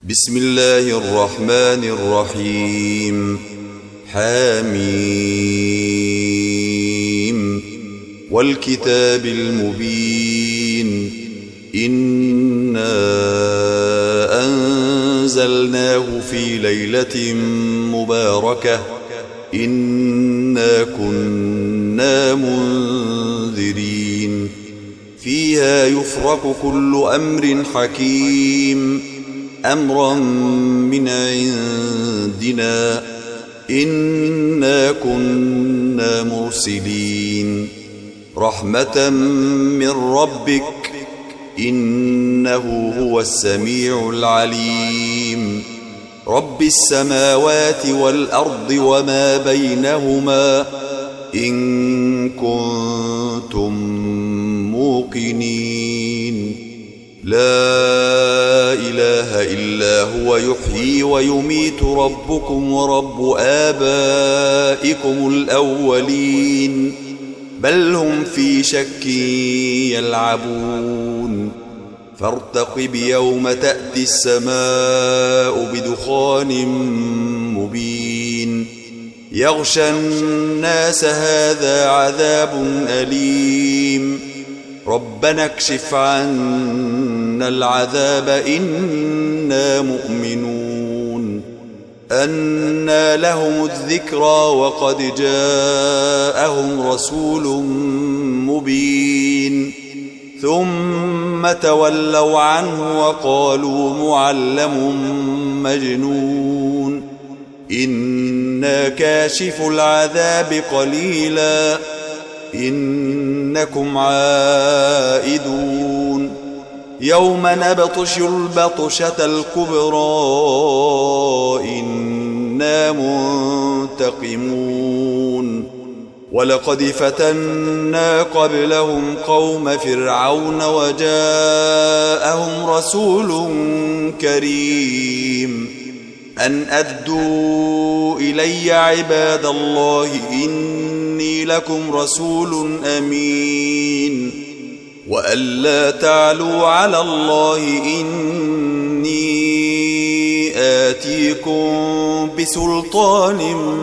بسم الله الرحمن الرحيم. حميم والكتاب المبين. إنا أنزلناه في ليلة مباركة إنا كنا منذرين فيها يفرق كل أمر حكيم أمرا من عندنا إنا كنا مرسلين رحمة من ربك إنه هو السميع العليم رب السماوات والأرض وما بينهما إن كنتم موقنين لا إله إلا هو يحيي ويميت ربكم ورب آبائكم الأولين بل هم في شك يلعبون فارتقب يوم تأتي السماء بدخان مبين يغشى الناس هذا عذاب أليم ربنا اكشف عنا العذاب إنا مؤمنون أنى لهم الذكرى وقد جاءهم رسول مبين ثم تولوا عنه وقالوا معلم مجنون إنا كاشف العذاب قليلا إنكم عائدون يوم نبطش البطشة الكبرى إنا منتقمون ولقد فتنا قبلهم قوم فرعون وجاءهم رسول كريم أن أدوا إلي عباد الله إني لكم رسول أمين وألا تعلوا على الله إني آتيكم بسلطان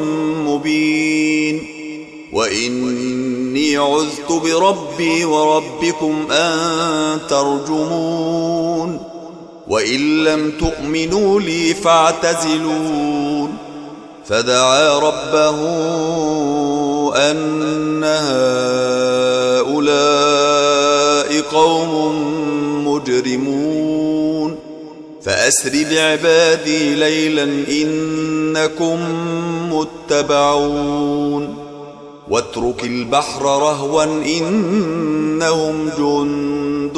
مبين وإني عذت بربي وربكم أن ترجمون وإن لم تؤمنوا لي فاعتزلون فدعا ربه أن هؤلاء قوم مجرمون فأسر بعبادي ليلا إنكم متبعون واترك البحر رهوا إنهم جند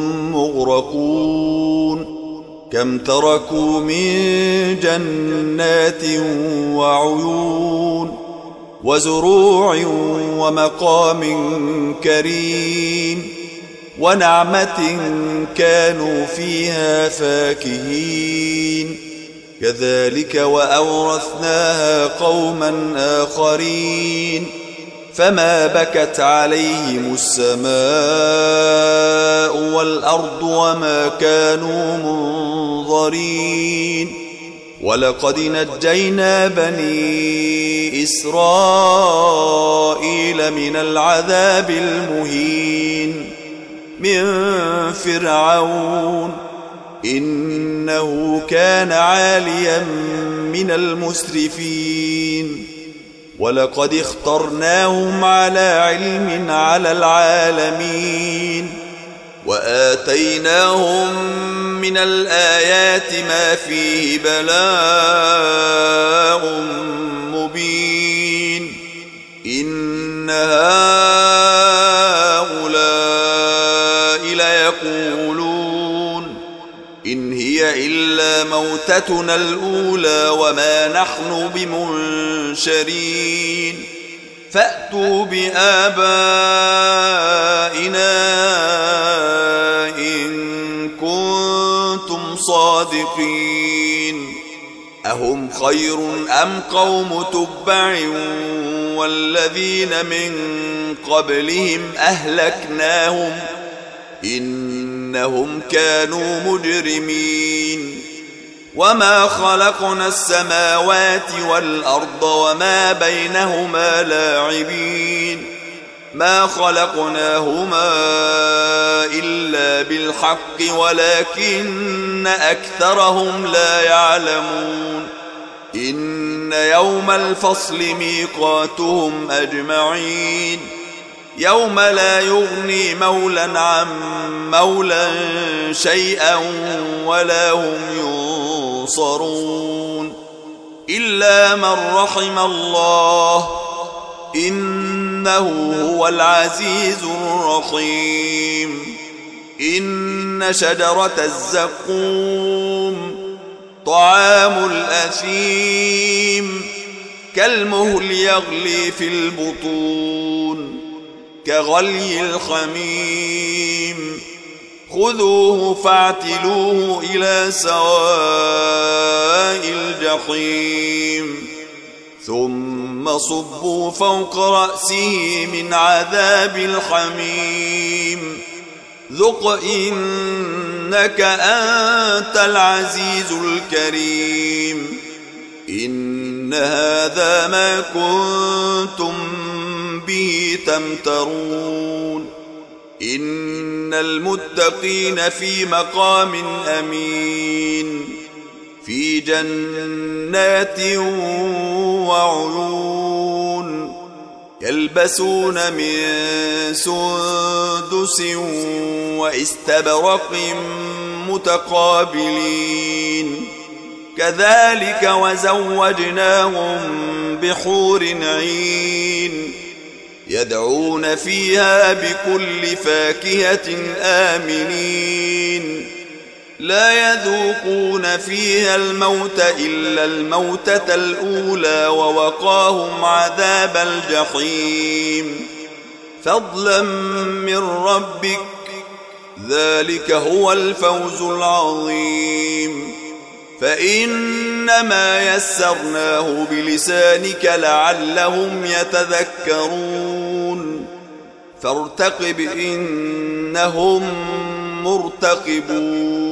مغرقون كم تركوا من جنات وعيون وزروع ومقام كريم ونعمة كانوا فيها فاكهين كذلك وأورثناها قوما آخرين فما بكت عليهم السماء والأرض وما كانوا منظرين ولقد نجينا بني إسرائيل من العذاب المهين من فرعون إنه كان عاليا من المسرفين ولقد اخترناهم على علم على العالمين وآتيناهم من الآيات ما فيه بلاء مبين إن هؤلاء ليقولون إن هي إلا موتتنا الأولى وما نحن بمنشرين فأتوا بآبائنا إن كنتم صادقين أهم خير أم قوم تبع والذين من قبلهم أهلكناهم إنهم كانوا مجرمين وما خلقنا السماوات والأرض وما بينهما لاعبين ما خلقناهما إلا بالحق ولكن أكثرهم لا يعلمون إن يوم الفصل ميقاتهم أجمعين يوم لا يغني مولا عن مولا شيئا ولا هم ينصرون إلا من رحم الله إنه هو العزيز الرحيم إن شجرة الزقوم طعام الأثيم كالمهل يغلي في البطون كغلي الحميم خذوه فاعتلوه إلى سواء الجحيم ثم صبوا فوق رأسه من عذاب الحميم ذق إنك أنت العزيز الكريم إن هذا ما كنتم به تمترون إن المتقين في مقام أمين في جنات وعيون يلبسون من سندس واستبرق متقابلين كذلك وزوجناهم بحور عين يدعون فيها بكل فاكهة آمنين لا يذوقون فيها الموت إلا الموتة الأولى ووقاهم عذاب الجحيم فضلا من ربك ذلك هو الفوز العظيم فإنما يسرناه بلسانك لعلهم يتذكرون فارتقب إنهم مرتقبون